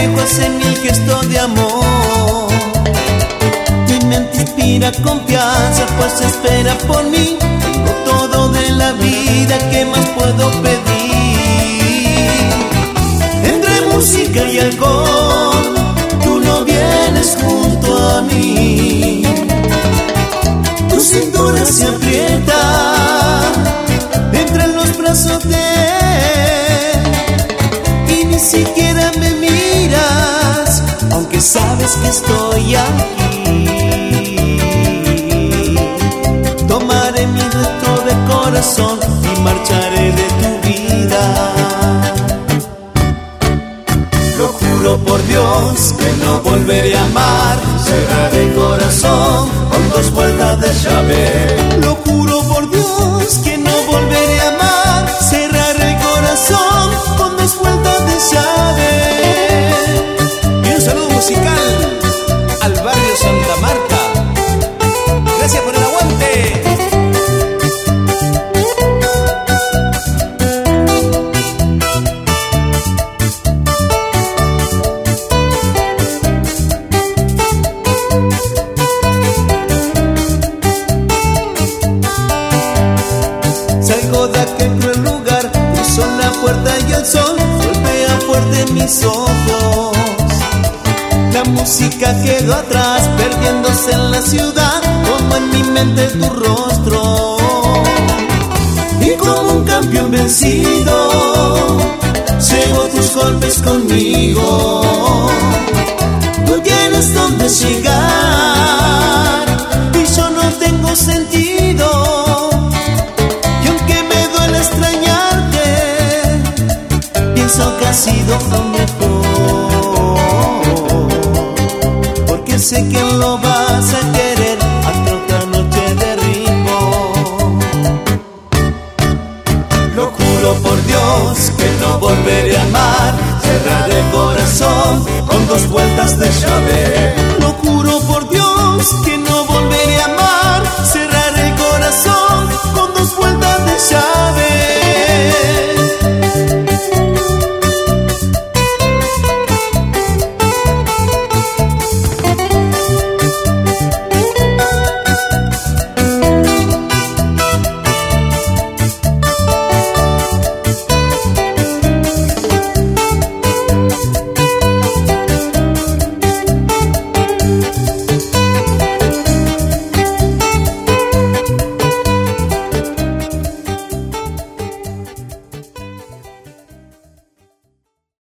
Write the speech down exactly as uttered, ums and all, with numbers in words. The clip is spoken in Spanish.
reflejo hace mi gesto de amor. Mi mente inspira confianza, pues espera por mí. Tengo todo de la vida, ¿qué más puedo pedir? Entre música y alcohol, tú no vienes junto a mí. Tu cintura se aprieta entre los brazos de él y ni siquiera me miras, aunque sabes que estoy aquí. Tomaré mi resto de corazón y marcharé de tu vida. Lo juro por Dios que no volveré a amar. Cerraré el corazón con dos vueltas de llave. Lo juro por Dios que no volveré a amar. Cerraré el corazón con dos vueltas de llave. Y un saludo musical al barrio Santa Marta. Gracias por el aguante. Salgo de aquel cruel lugar, cruzo la puerta y el sol golpea fuerte mis ojos. La música quedó atrás, perdiéndose en la ciudad, como en mi mente tu rostro. Y como un campeón vencido, llevo tus golpes conmigo. Tú tienes donde llegar y yo no tengo sentido. Y aunque me duele extrañarte, pienso que ha sido lo mejor, porque sé que lo vas a querer hasta otra noche de ritmo. Lo juro por Dios que no volveré a amar. Cerraré el corazón con dos vueltas de llave. Lo juro por Dios que no